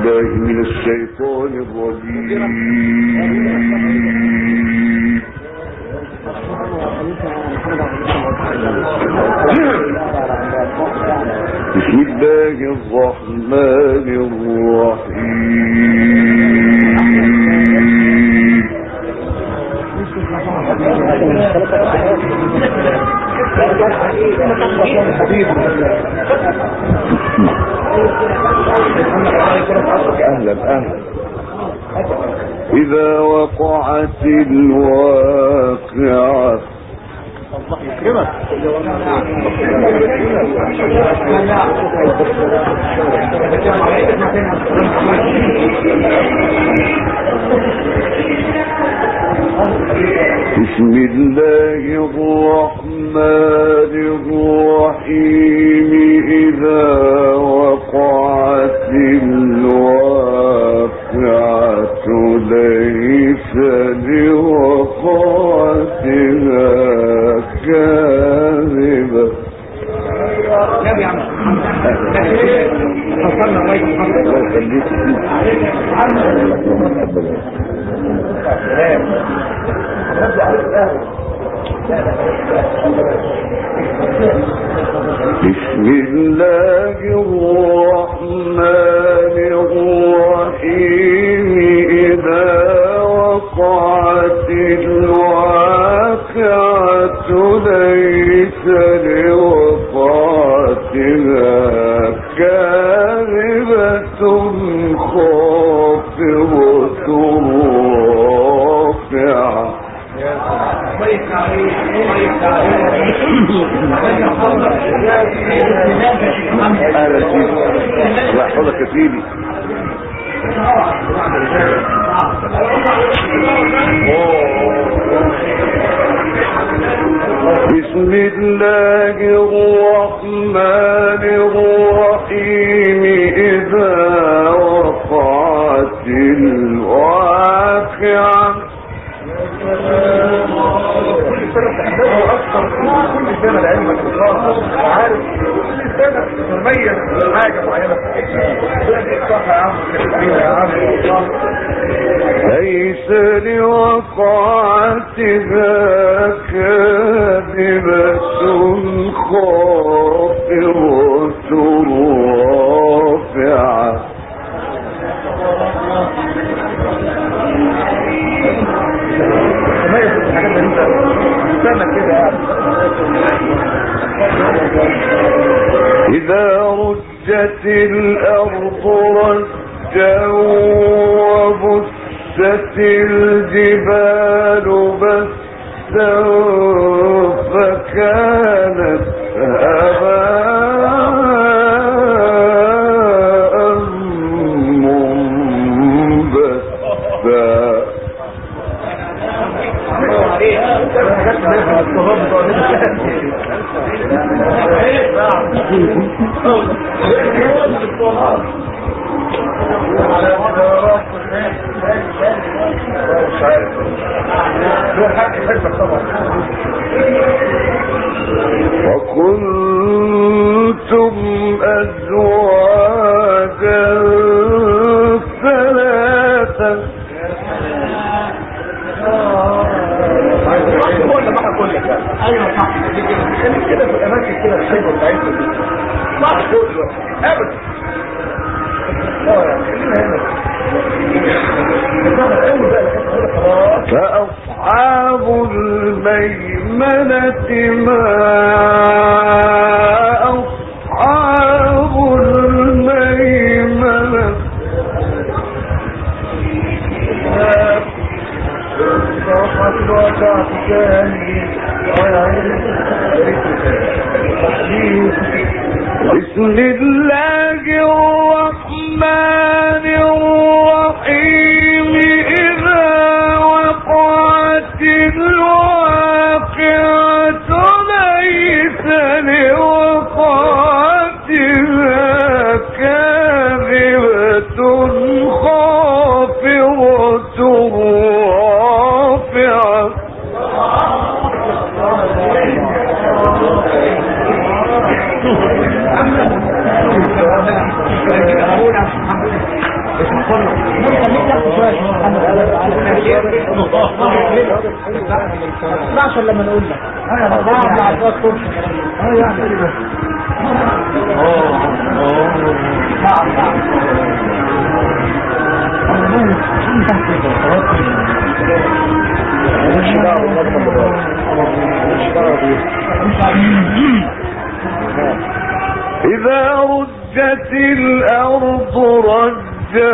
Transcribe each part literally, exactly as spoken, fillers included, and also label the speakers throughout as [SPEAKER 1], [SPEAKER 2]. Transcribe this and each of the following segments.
[SPEAKER 1] بالله من الشيطان الرجيم. بسم الله الرحمن الرحيم. أهلا أهلا. إذا وقعت الواقعة بسم الله الرحمن الرحيم. إذا وقعت الواقعة ليس لوقعتها كاذبة. بسم الله الرحمن الرحيم. إذا وقعت الواقعة ليس لوقعتها كاذبة خافضة رافعة. أهلا سيدي، الله يحفظك يا سيدي. بسم الله الرحمن الرحيم. إذا وقعت الواقعة كل سنة لعلمك عارف كل سنة تميز حاجة معينة. ليس لوقعتها كاذبة خافضة رافعة. إذا رجت الأرض رجا وبست الجبال بسا فكانت هباء منبثا. وكنتم أزواجا ثلاثا. ايوه صح كده في الاماكن كده الحلوه بتاعتنا دي صح ابدا. فأصحاب الميمنة ما أصحاب الميمنة. بسم الله الرحمن الرحيم. إذا وقعت الواقعة ليس لوقعتها كاذبة خافضة رافعة.
[SPEAKER 2] تسمعش الا لما نقول لك.
[SPEAKER 1] انا بقعد مع الدكتور اه يعني كده اه اه نعم نعم مش دعوه بالنظم بالراس مش دعوه بيه.
[SPEAKER 3] إذا رجت الأرض رجا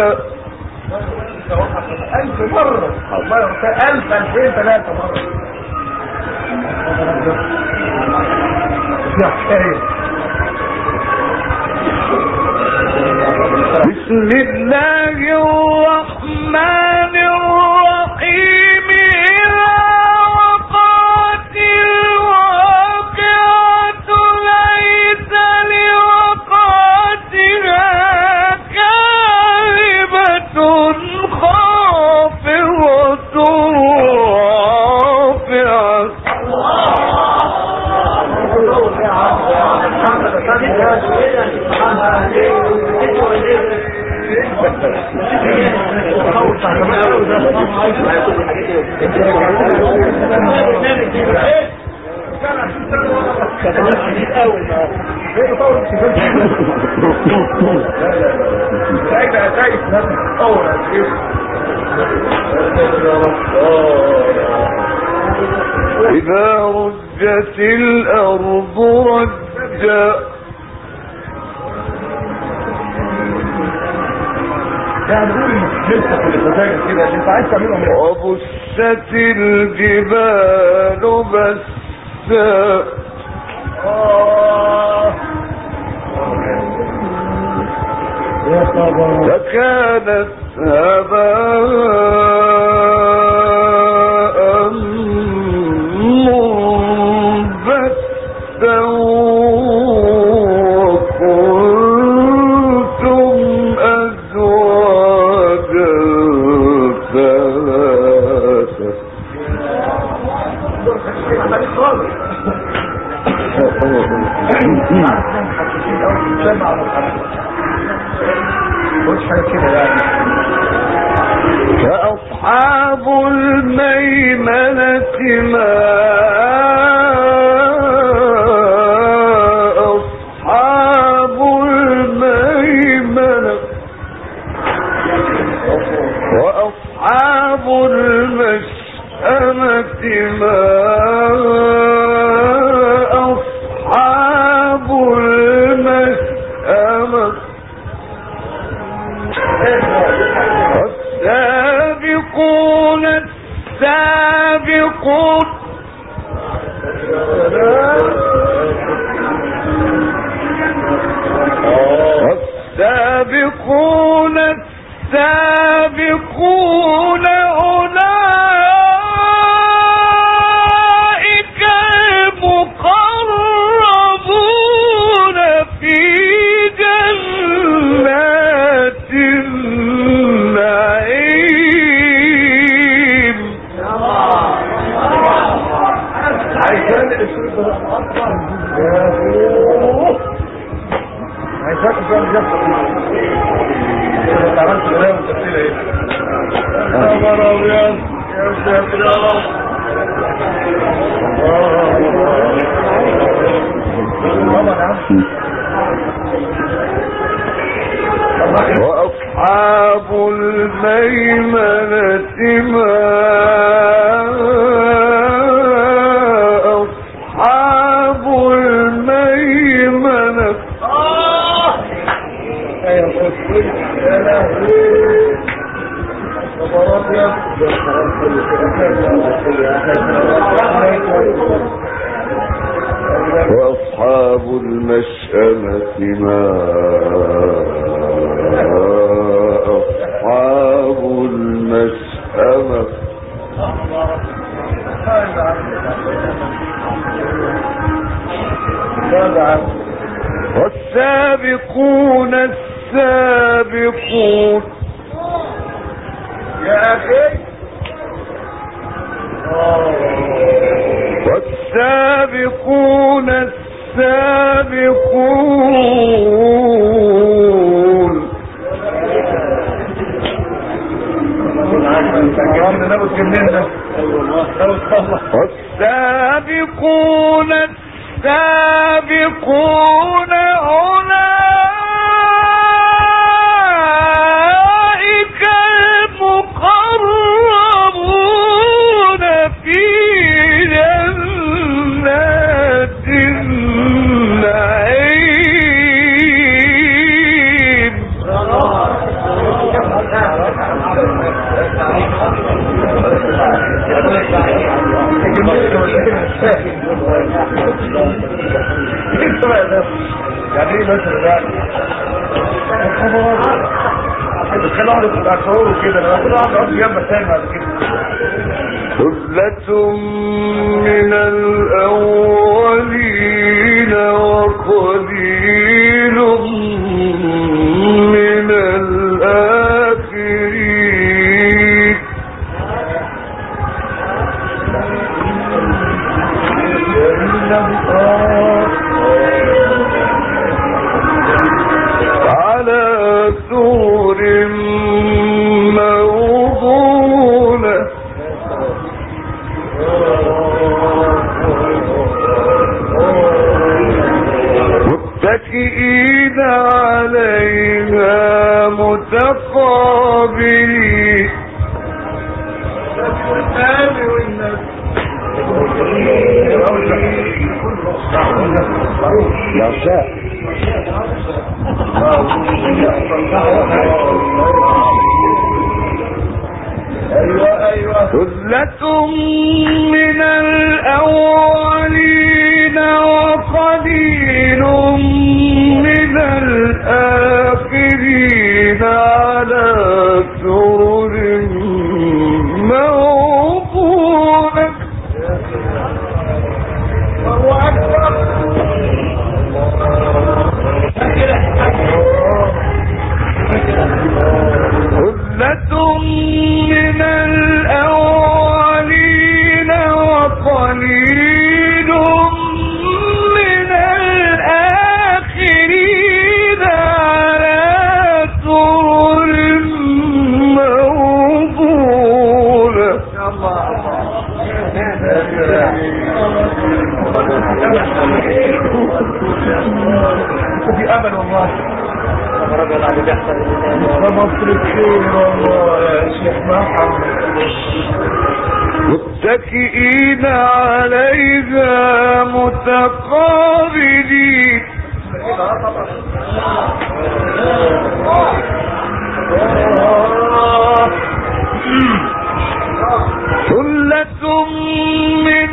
[SPEAKER 1] ألف مرة ألف ألفين ثلاثة مرة يا حكاية.
[SPEAKER 3] بسم الله الرحمن الرحيم. إذا وقعت الواقعة ليس لوقعتها كاذبة خافضة إذا رجت الأرض رجا وبست الجبال بسا فكانت هباء منبثا وكنتم أزواجا ثلاثة. فأصحاب الميمنة ما أصحاب الميمنة وأصحاب المشأمة ما أصحاب المشأمة. والسابقون السابقون والسابقون السابقون أولئك المقربون في جنات النعيم.
[SPEAKER 1] عايزاك تقول جنبك انت عملت كلام وتفصيل ايه يا خبر ابيض يا ساتر يا رب.
[SPEAKER 3] وأصحاب الميمنة ما أصحاب الميمنة. وأصحاب المشأمة ما أصحاب المشأمة. والسابقون السابقون
[SPEAKER 1] يا أخي
[SPEAKER 3] والسابقون السابقون
[SPEAKER 1] عم نبت جنين ده
[SPEAKER 3] والسابقون السابقون أولئك المقربون في جنات النعيم.
[SPEAKER 1] يعني ايه مثلا ده؟ بتخلي واحد يبقى شعور كده، انا كل واحد يقعد جنب الثاني بعد كده.
[SPEAKER 3] ثلة من الأولين وقليل من الآخرين. على سور موضونة متكئين عليها متقابلين.
[SPEAKER 1] يا شاء ايوه ايوه
[SPEAKER 3] ثلة من الأولين وقليل من الآخرين على سرر موضونة. ثلة من الأولين وقليل من الآخرين على سرر موضونة.
[SPEAKER 1] في امل والله. مصر بخير والله يا شيخ محمد.
[SPEAKER 3] متكئين عليها متقابلين. ثلة من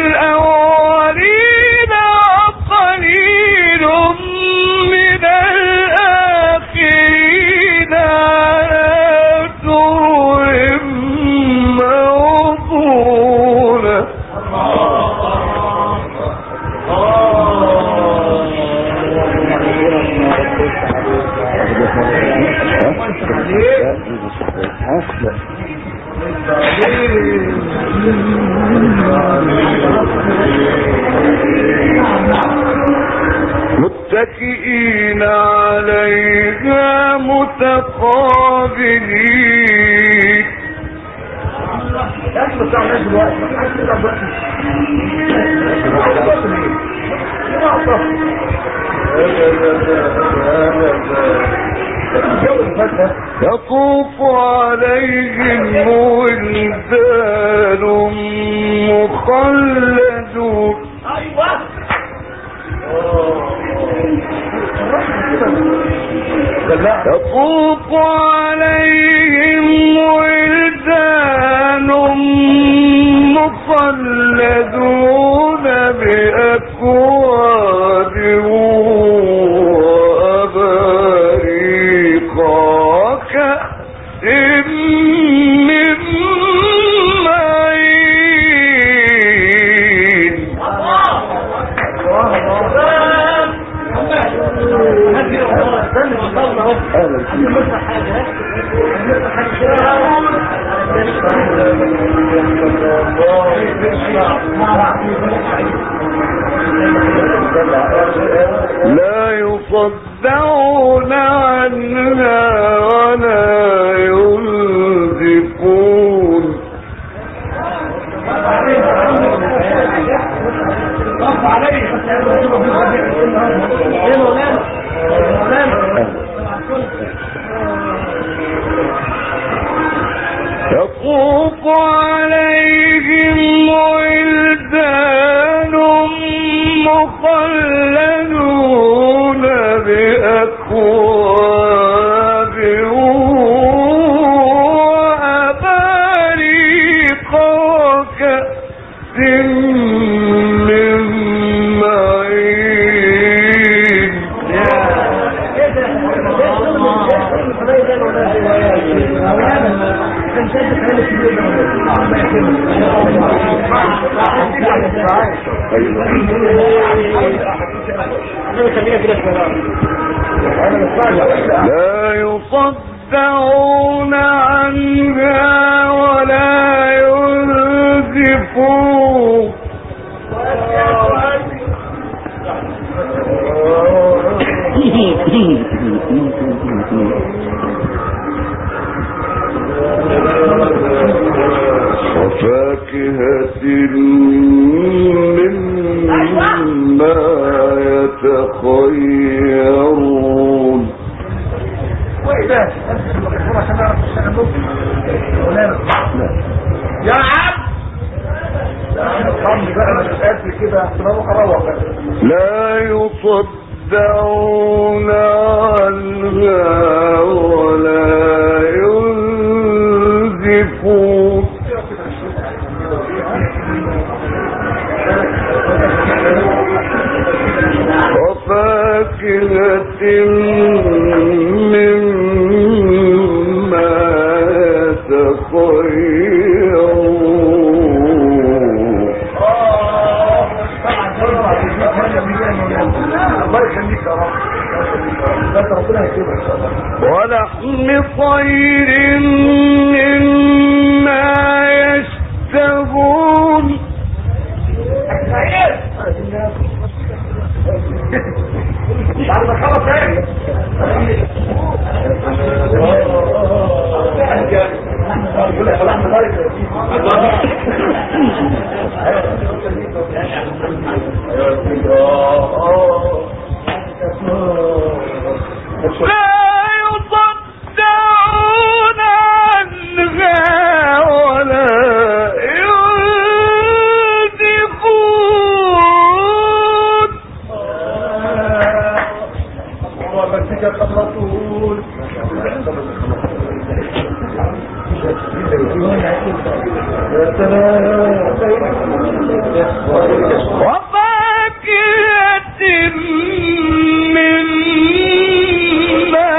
[SPEAKER 3] الأولين وقليل من الآخرين على سرر موضونة. متكئين عليها متقابلين. يطوف عليهم ولدان مخلدون. يطوف عليهم ولدان مخلدون بأكواب وأباريق وكأس من معين. لا يصدعون عنها ولا ينزفون. يتحللون بأكواب وأباريق وكأس من معين. لا يصدعون عنها ولا ينزفون. وفاكهة مما يتخيرون.
[SPEAKER 1] يا عم
[SPEAKER 3] لا يصدعون عنها ولا ينزفون. وفاكهة مما يتخيرون. ولحم طير مما يشتهون. وفاكهة مما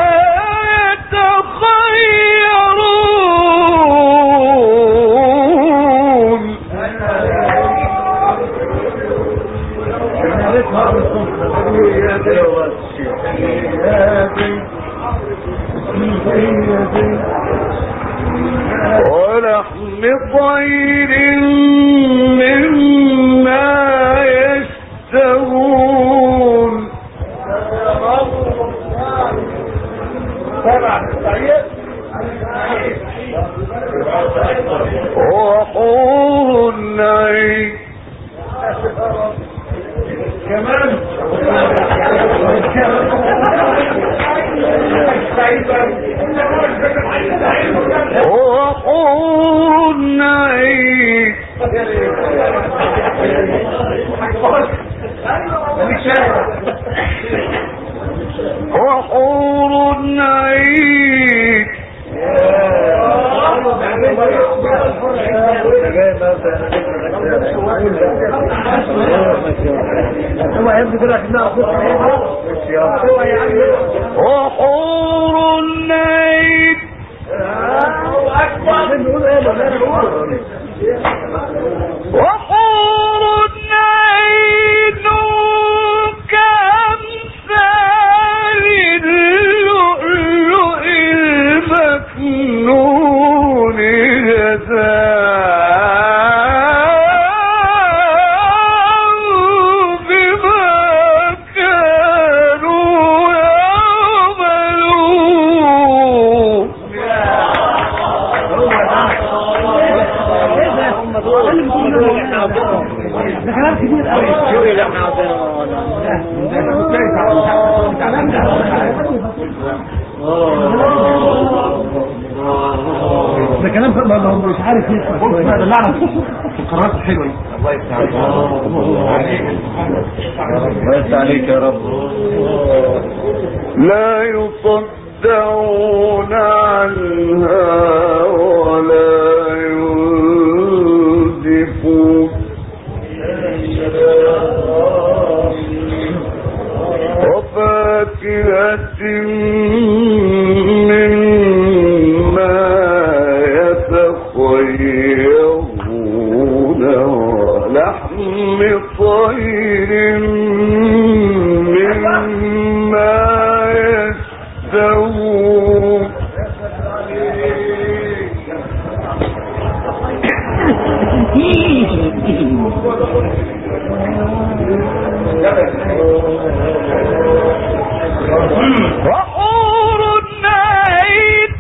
[SPEAKER 3] يتخيرون. ولحم طير مما يشتهون. وحور عين.
[SPEAKER 1] كمان
[SPEAKER 3] وحور عين. وحور عين. وحور عين. وحور عين كأمثال اللؤلؤ المكنون جزاء بما كانوا يعملون.
[SPEAKER 2] ده كلام كبير قوي. شو اللي احنا عاوزينه ده كلام مش عارف يسمع.
[SPEAKER 1] القراءات الحلوه دي.
[SPEAKER 2] الله يفتح عليك الله يفتح عليك يا رب.
[SPEAKER 3] لا يصدعون عنها ولا ينزفون وفاكهة مما يتخيرون ولحم طير مما يشتهون وحور العين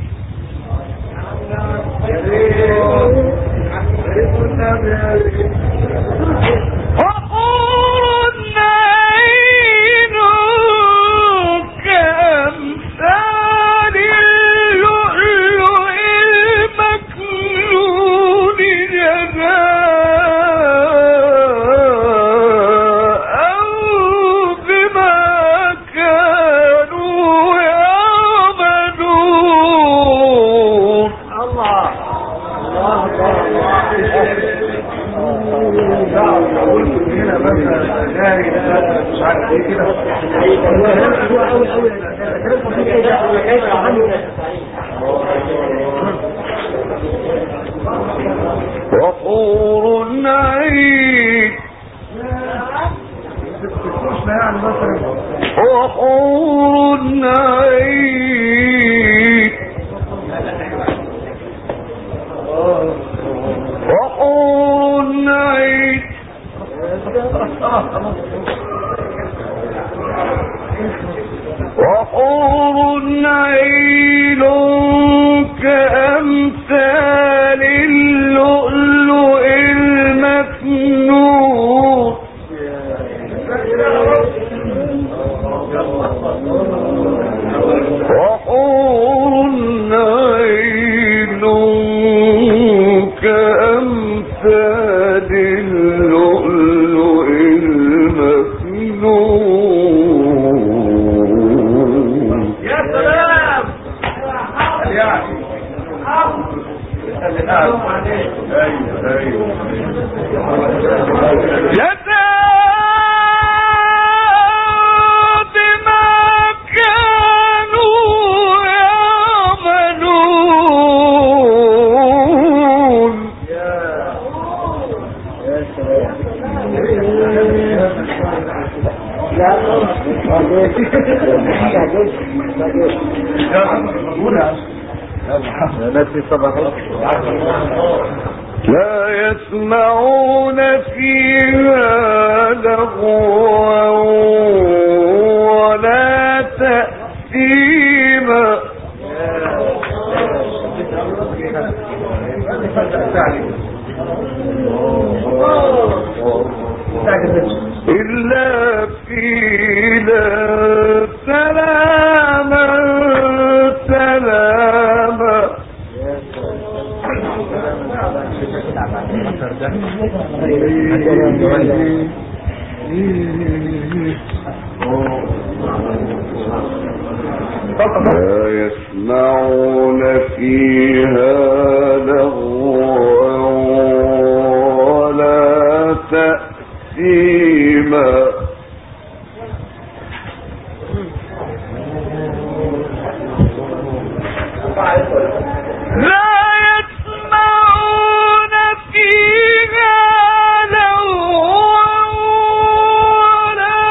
[SPEAKER 3] وحور العين كأمثال اللؤلؤ المكنون جزاء بما كانوا يعملون.
[SPEAKER 2] الله الله
[SPEAKER 1] هنا مثلا جاري مش عارف ايه كده.
[SPEAKER 3] وحور العين وحور العين وحور العين وحور عين كأمثال اللؤلؤ المكنون وحور عين كأمثال اللؤلؤ المكنون.
[SPEAKER 1] يا سلام يعني
[SPEAKER 3] جزاء بما كانوا يعملون. لا يسمعون فيها لغوا ولا تأثيما إلا قيلا سلاما سلاما. لا يسمعون فيها لغوا ولا تأثيما لا يسمعون فيها لغوا ولا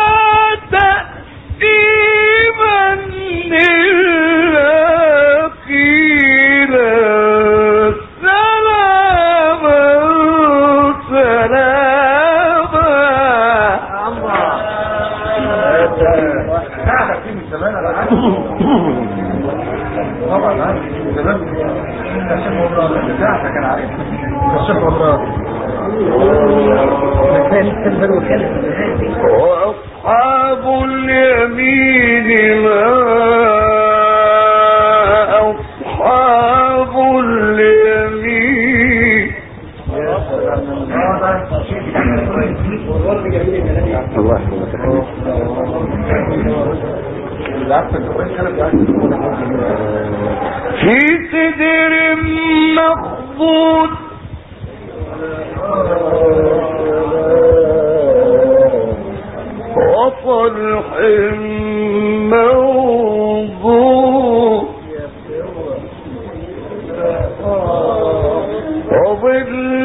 [SPEAKER 3] تأثيما إلا قيلا سلاما سلاما.
[SPEAKER 1] ساعدك فيه من زمان انا عارف طبعا عارف من زمان. الشيخ مراد ساعتك انا عارف الشيخ مراد.
[SPEAKER 3] وأصحاب اليمين ما أصحاب اليمين. في سدر مخضود وطلح منضود وظل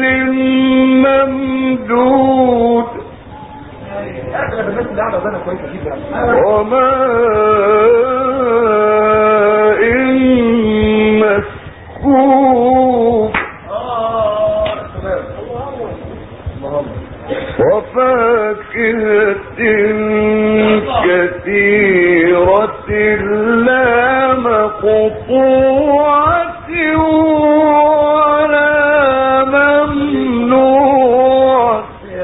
[SPEAKER 3] ممدود وماء مسكوب وفاكهة كثيرة لا مقطوعة ولا ممنوع.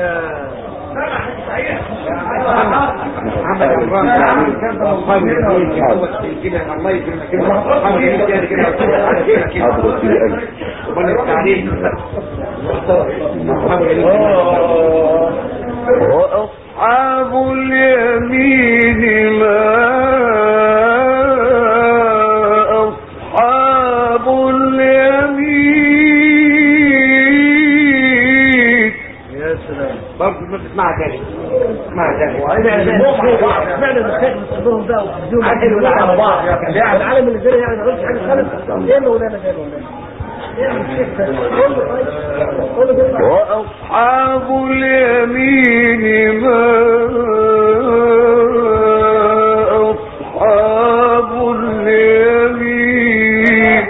[SPEAKER 3] وأصحاب اليمين ما أصحاب اليمين.
[SPEAKER 1] يا سلام.
[SPEAKER 2] برضه ما تسمعها تاني اسمعها تاني.
[SPEAKER 1] سمعنا المشايخ بيصدرهم بقى وبيدوهم على بعض. يعني العالم اللي زي يعني ما قلتش حاجه خالص. ايه اللي ولا انا جاي ولا
[SPEAKER 3] وأصحاب اليمين ما أصحاب اليمين.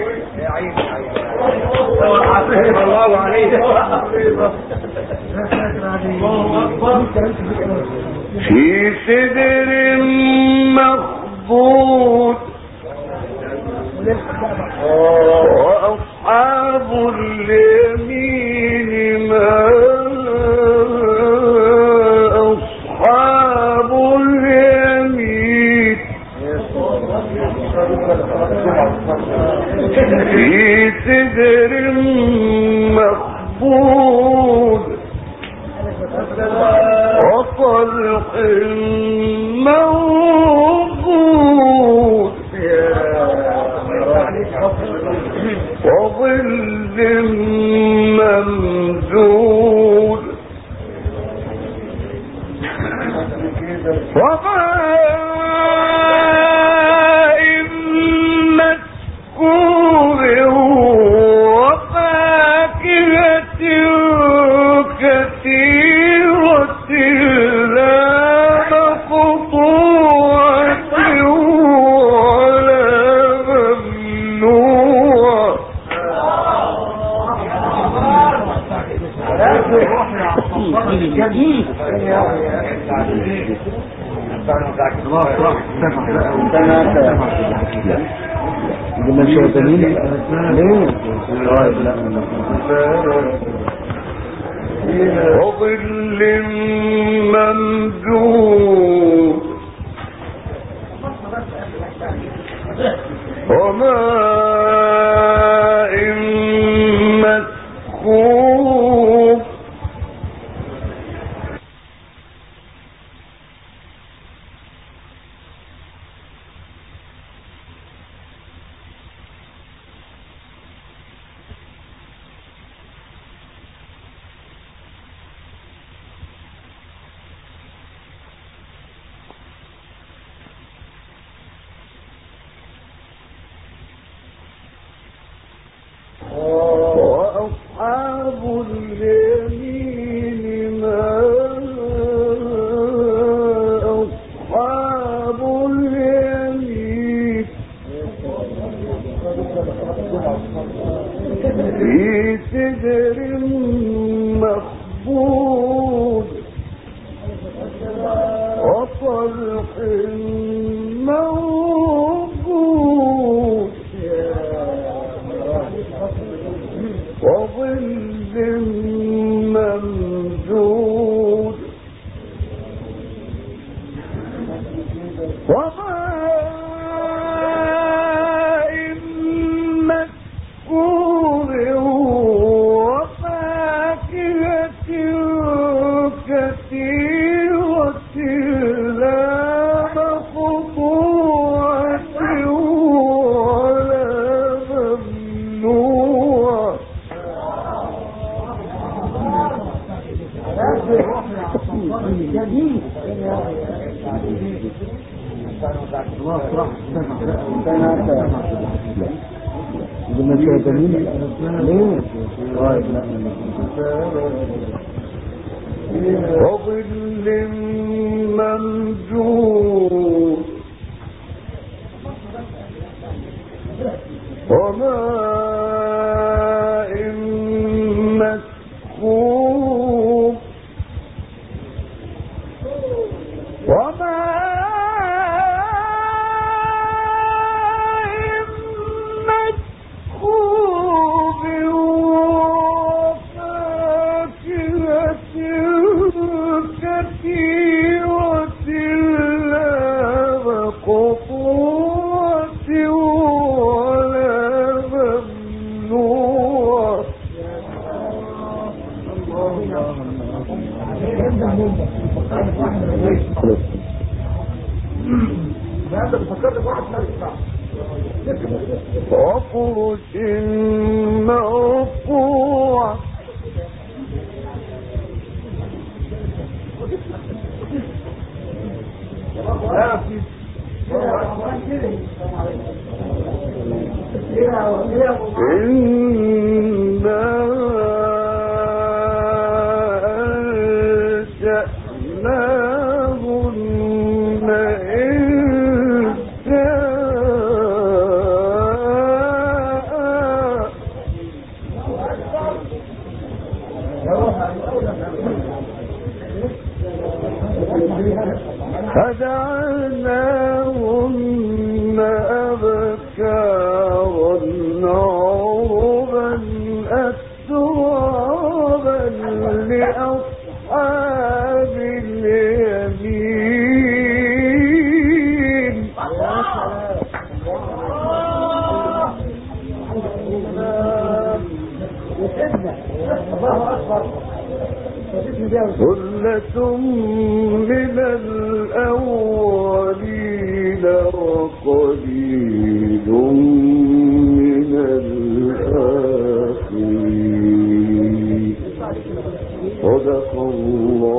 [SPEAKER 2] الله عليك.
[SPEAKER 3] في سدر مخضود وأصحاب اليمين ما أصحاب اليمين. في سدر مخضود وطلح منضود وظل ممدود وماء مسكوب وفاكهة كثيرة لا مقطوعة ولا ممنوع. وظل ممدود وماء مسكوب وأصحاب اليمين ما أصحاب اليمين. في سدر مخضود وطلح منضود وظل ممدود وظل ممدود وماء مسكوب وماء مسكوب وفاكهة كثيرة لا مقطوعة ولا ممنوعة وفرش مرفوعة إنا أنشأناهن فجعلناهن أبكارا عربا أترابا لأصحاب اليمين. ثلة من الأولين وقليل من الآخرين. صدق الله